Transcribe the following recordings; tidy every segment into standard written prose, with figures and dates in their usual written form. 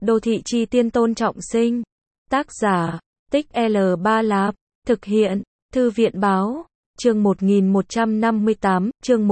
Đô thị chi tiên Tôn Trọng Sinh. Tác giả, Tích L3 Lạp. Thực hiện, Thư viện báo. Chương 1158, chương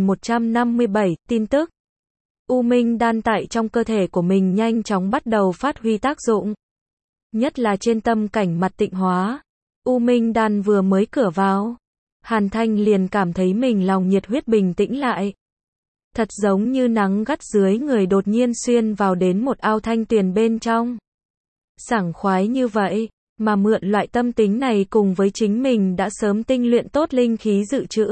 1157, tin tức. U Minh đan tại trong cơ thể của mình nhanh chóng bắt đầu phát huy tác dụng. Nhất là trên tâm cảnh mặt tịnh hóa. U Minh đan vừa mới cửa vào, Hàn Thanh liền cảm thấy mình lòng nhiệt huyết bình tĩnh lại. Thật giống như nắng gắt dưới người đột nhiên xuyên vào đến một ao thanh tuyền bên trong. Sảng khoái như vậy, mà mượn loại tâm tính này cùng với chính mình đã sớm tinh luyện tốt linh khí dự trữ.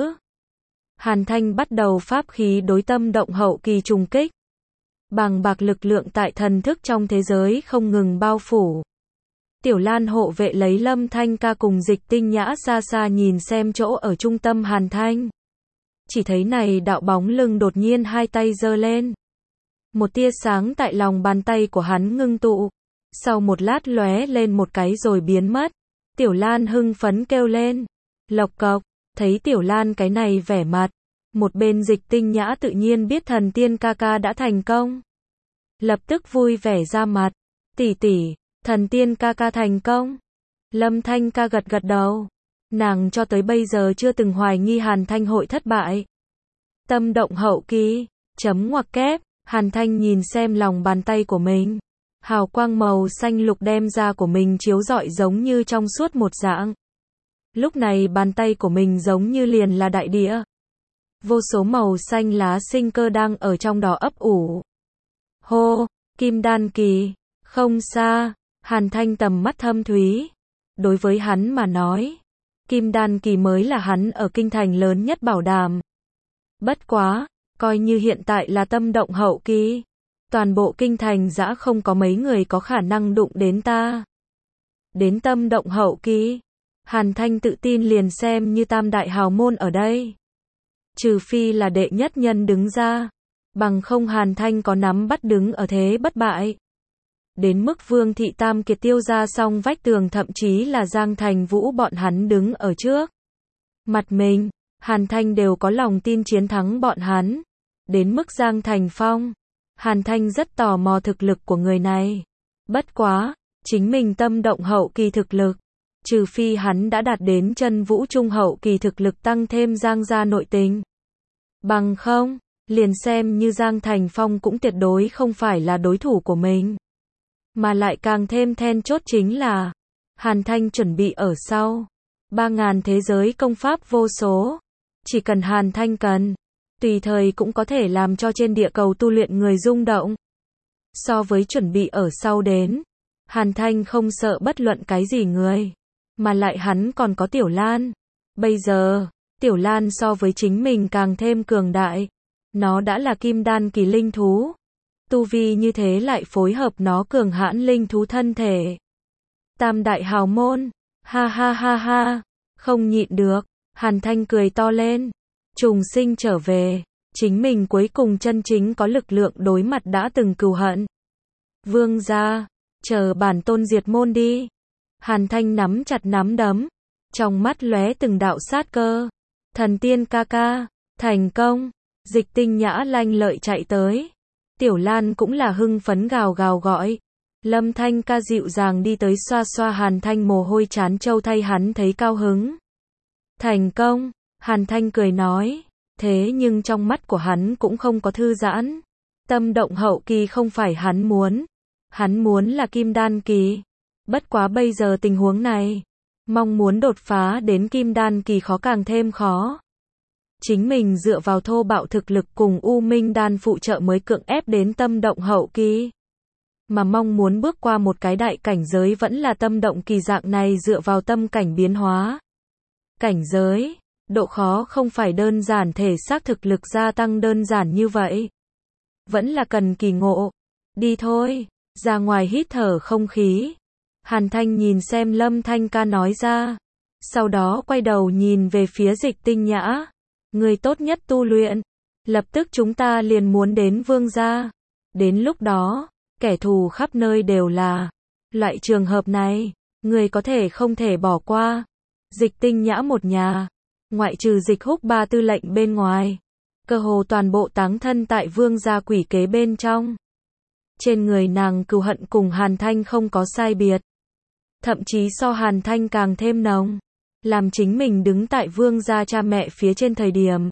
Hàn Thanh bắt đầu pháp khí đối tâm động hậu kỳ trùng kích. Bàng bạc lực lượng tại thần thức trong thế giới không ngừng bao phủ. Tiểu Lan hộ vệ lấy Lâm Thanh Ca cùng Dịch Tinh Nhã xa xa nhìn xem chỗ ở trung tâm Hàn Thanh. Chỉ thấy này đạo bóng lưng đột nhiên hai tay giơ lên. Một tia sáng tại lòng bàn tay của hắn ngưng tụ. Sau một lát lóe lên một cái rồi biến mất. Tiểu Lan hưng phấn kêu lên. Lộc cộc, thấy Tiểu Lan cái này vẻ mặt. Một bên Dịch Tinh Nhã tự nhiên biết thần tiên ca ca đã thành công. Lập tức vui vẻ ra mặt. Tỷ tỷ, thần tiên ca ca thành công. Lâm Thanh Ca gật gật đầu. Nàng cho tới bây giờ chưa từng hoài nghi Hàn Thanh hội thất bại. Tâm động hậu kỳ, chấm ngoặc kép, Hàn Thanh nhìn xem lòng bàn tay của mình. Hào quang màu xanh lục đem ra của mình chiếu rọi giống như trong suốt một dạng. Lúc này bàn tay của mình giống như liền là đại địa. Vô số màu xanh lá sinh cơ đang ở trong đó ấp ủ. Hô, kim đan kỳ, không xa, Hàn Thanh tầm mắt thâm thúy. Đối với hắn mà nói, kim đan kỳ mới là hắn ở kinh thành lớn nhất bảo đảm. Bất quá, coi như hiện tại là tâm động hậu kỳ, toàn bộ kinh thành dã không có mấy người có khả năng đụng đến ta. Đến tâm động hậu kỳ, Hàn Thanh tự tin liền xem như tam đại hào môn ở đây. Trừ phi là đệ nhất nhân đứng ra, bằng không Hàn Thanh có nắm bắt đứng ở thế bất bại. Đến mức Vương thị tam kiệt tiêu ra xong vách tường thậm chí là Giang Thành Vũ bọn hắn đứng ở trước mặt mình, Hàn Thanh đều có lòng tin chiến thắng bọn hắn. Đến mức Giang Thành Phong, Hàn Thanh rất tò mò thực lực của người này. Bất quá, chính mình tâm động hậu kỳ thực lực, trừ phi hắn đã đạt đến chân vũ trung hậu kỳ thực lực tăng thêm Giang gia nội tình. Bằng không, liền xem như Giang Thành Phong cũng tuyệt đối không phải là đối thủ của mình. Mà lại càng thêm then chốt chính là, Hàn Thanh chuẩn bị ở sau 3.000 thế giới công pháp vô số. Chỉ cần Hàn Thanh cần, tùy thời cũng có thể làm cho trên địa cầu tu luyện người rung động. So với chuẩn bị ở sau đến, Hàn Thanh không sợ bất luận cái gì người. Mà lại hắn còn có Tiểu Lan. Bây giờ, Tiểu Lan so với chính mình càng thêm cường đại. Nó đã là kim đan kỳ linh thú. Tu vi như thế lại phối hợp nó cường hãn linh thú thân thể. Tam đại hào môn, ha ha ha ha, không nhịn được, Hàn Thanh cười to lên. Trùng sinh trở về, chính mình cuối cùng chân chính có lực lượng đối mặt đã từng cừu hận. Vương gia, chờ bản tôn diệt môn đi. Hàn Thanh nắm chặt nắm đấm, trong mắt lóe từng đạo sát cơ. Thần tiên ca ca, thành công. Dịch Tinh Nhã lanh lợi chạy tới. Tiểu Lan cũng là hưng phấn gào gào gọi. Lâm Thanh Ca dịu dàng đi tới xoa xoa Hàn Thanh mồ hôi chán châu thay hắn thấy cao hứng. Thành công, Hàn Thanh cười nói. Thế nhưng trong mắt của hắn cũng không có thư giãn. Tâm động hậu kỳ không phải hắn muốn. Hắn muốn là kim đan kỳ. Bất quá bây giờ tình huống này, mong muốn đột phá đến kim đan kỳ khó càng thêm khó. Chính mình dựa vào thô bạo thực lực cùng U Minh đan phụ trợ mới cưỡng ép đến tâm động hậu kỳ. Mà mong muốn bước qua một cái đại cảnh giới vẫn là tâm động kỳ dạng này dựa vào tâm cảnh biến hóa. Cảnh giới, độ khó không phải đơn giản thể xác thực lực gia tăng đơn giản như vậy. Vẫn là cần kỳ ngộ. Đi thôi, ra ngoài hít thở không khí. Hàn Thanh nhìn xem Lâm Thanh Ca nói ra. Sau đó quay đầu nhìn về phía Dịch Tinh Nhã. Người tốt nhất tu luyện. Lập tức chúng ta liền muốn đến Vương gia. Đến lúc đó, kẻ thù khắp nơi đều là. Loại trường hợp này, người có thể không thể bỏ qua. Dịch Tinh Nhã một nhà, ngoại trừ Dịch Húc ba tư lệnh bên ngoài, cơ hồ toàn bộ táng thân tại Vương gia quỷ kế bên trong. Trên người nàng cừu hận cùng Hàn Thanh không có sai biệt. Thậm chí so Hàn Thanh càng thêm nồng. Làm chính mình đứng tại Vương gia cha mẹ phía trên thời điểm.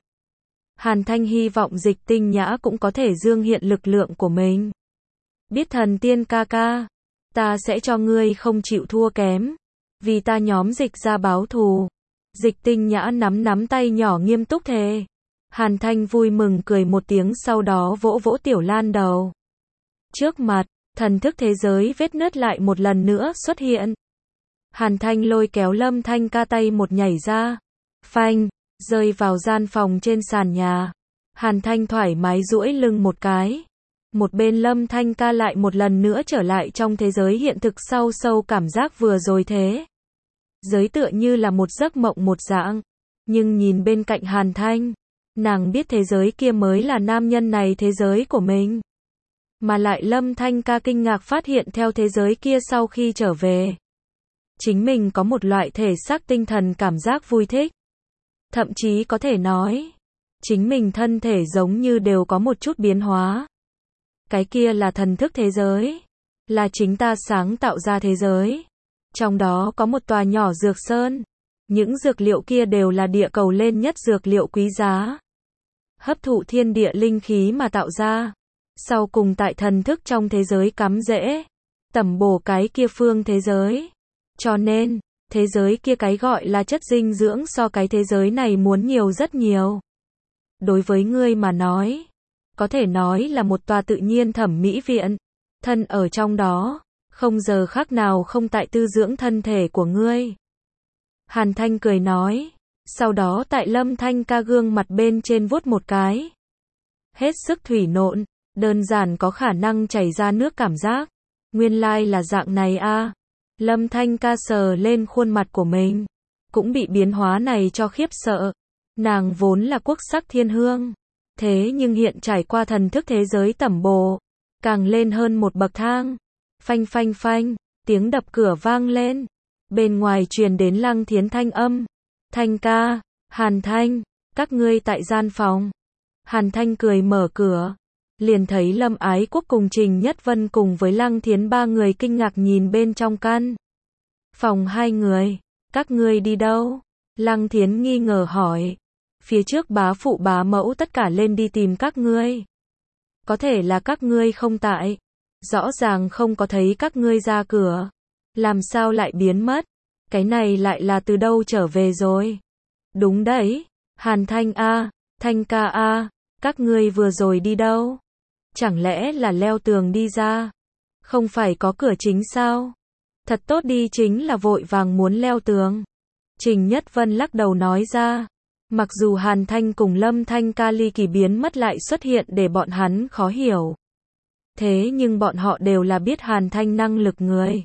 Hàn Thanh hy vọng Dịch Tinh Nhã cũng có thể dương hiện lực lượng của mình. Biết thần tiên ca ca, ta sẽ cho ngươi không chịu thua kém. Vì ta nhóm Dịch ra báo thù. Dịch Tinh Nhã nắm tay nhỏ nghiêm túc thề. Hàn Thanh vui mừng cười một tiếng, sau đó vỗ vỗ Tiểu Lan đầu. Trước mặt, thần thức thế giới vết nứt lại một lần nữa xuất hiện. Hàn Thanh lôi kéo Lâm Thanh Ca tay một nhảy ra. Phanh, rơi vào gian phòng trên sàn nhà. Hàn Thanh thoải mái duỗi lưng một cái. Một bên Lâm Thanh Ca lại một lần nữa trở lại trong thế giới hiện thực, sau sâu cảm giác vừa rồi thế. Giới tựa như là một giấc mộng một dạng. Nhưng nhìn bên cạnh Hàn Thanh, nàng biết thế giới kia mới là nam nhân này thế giới của mình. Mà lại Lâm Thanh Ca kinh ngạc phát hiện theo thế giới kia sau khi trở về, chính mình có một loại thể xác tinh thần cảm giác vui thích. Thậm chí có thể nói, chính mình thân thể giống như đều có một chút biến hóa. Cái kia là thần thức thế giới, là chính ta sáng tạo ra thế giới. Trong đó có một tòa nhỏ dược sơn. Những dược liệu kia đều là địa cầu lên nhất dược liệu quý giá. Hấp thụ thiên địa linh khí mà tạo ra. Sau cùng tại thần thức trong thế giới cắm rễ, tẩm bổ cái kia phương thế giới. Cho nên, thế giới kia cái gọi là chất dinh dưỡng so cái thế giới này muốn nhiều rất nhiều. Đối với ngươi mà nói, có thể nói là một tòa tự nhiên thẩm mỹ viện. Thân ở trong đó, không giờ khắc nào không tại tư dưỡng thân thể của ngươi. Hàn Thanh cười nói, sau đó tại Lâm Thanh Ca gương mặt bên trên vuốt một cái. Hết sức thủy nộn, đơn giản có khả năng chảy ra nước cảm giác. Nguyên lai là dạng này a. Lâm Thanh Ca sờ lên khuôn mặt của mình, cũng bị biến hóa này cho khiếp sợ. Nàng vốn là quốc sắc thiên hương, thế nhưng hiện trải qua thần thức thế giới tẩm bổ, càng lên hơn một bậc thang. Phanh phanh phanh, tiếng đập cửa vang lên. Bên ngoài truyền đến Lăng Thiến thanh âm. Thanh ca, Hàn Thanh, các ngươi tại gian phòng. Hàn Thanh cười mở cửa, liền thấy Lâm Ái Quốc cùng Trình Nhất Vân cùng với Lăng Thiến ba người kinh ngạc nhìn bên trong căn phòng hai người. Các ngươi đi đâu? Lăng Thiến nghi ngờ hỏi. Phía trước bá phụ bá mẫu tất cả lên đi tìm các ngươi. Có thể là các ngươi không tại. Rõ ràng không có thấy các ngươi ra cửa. Làm sao lại biến mất? Cái này lại là từ đâu trở về rồi? Đúng đấy. Hàn Thanh a, Thanh ca a, các ngươi vừa rồi đi đâu? Chẳng lẽ là leo tường đi ra? Không phải có cửa chính sao? Thật tốt đi, chính là vội vàng muốn leo tường. Trình Nhất Vân lắc đầu nói ra. Mặc dù Hàn Thanh cùng Lâm Thanh Ca ly kỳ biến mất lại xuất hiện để bọn hắn khó hiểu. Thế nhưng bọn họ đều là biết Hàn Thanh năng lực người.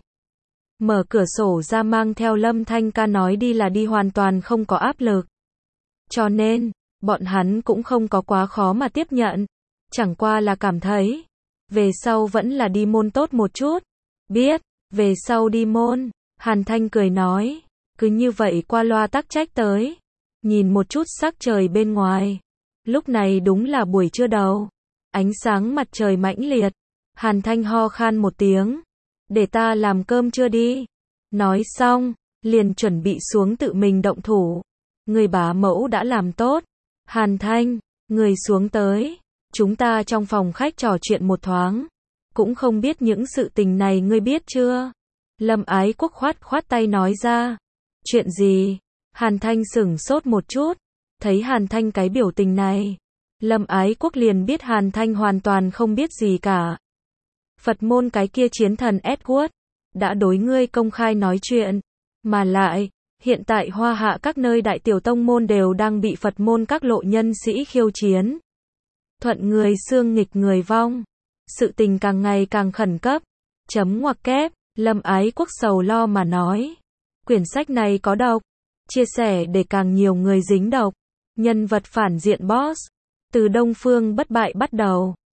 Mở cửa sổ ra mang theo Lâm Thanh Ca nói đi là đi hoàn toàn không có áp lực. Cho nên, bọn hắn cũng không có quá khó mà tiếp nhận. Chẳng qua là cảm thấy, về sau vẫn là đi môn tốt một chút. Biết, về sau đi môn. Hàn Thanh cười nói, cứ như vậy qua loa tắc trách tới. Nhìn một chút sắc trời bên ngoài. Lúc này đúng là buổi trưa đầu. Ánh sáng mặt trời mãnh liệt. Hàn Thanh ho khan một tiếng. Để ta làm cơm trưa đi. Nói xong, liền chuẩn bị xuống tự mình động thủ. Người bá mẫu đã làm tốt. Hàn Thanh, người xuống tới. Chúng ta trong phòng khách trò chuyện một thoáng. Cũng không biết những sự tình này ngươi biết chưa? Lâm Ái Quốc khoát tay nói ra. Chuyện gì? Hàn Thanh sửng sốt một chút. Thấy Hàn Thanh cái biểu tình này, Lâm Ái Quốc liền biết Hàn Thanh hoàn toàn không biết gì cả. Phật môn cái kia chiến thần Edward đã đối ngươi công khai nói chuyện, mà lại, hiện tại Hoa Hạ các nơi đại tiểu tông môn đều đang bị Phật môn các lộ nhân sĩ khiêu chiến. Thuận người xương nghịch người vong. Sự tình càng ngày càng khẩn cấp. Chấm ngoặc kép, Lâm Ái Quốc sầu lo mà nói. Quyển sách này có độc. Chia sẻ để càng nhiều người dính độc. Nhân vật phản diện boss. Từ Đông Phương Bất Bại bắt đầu.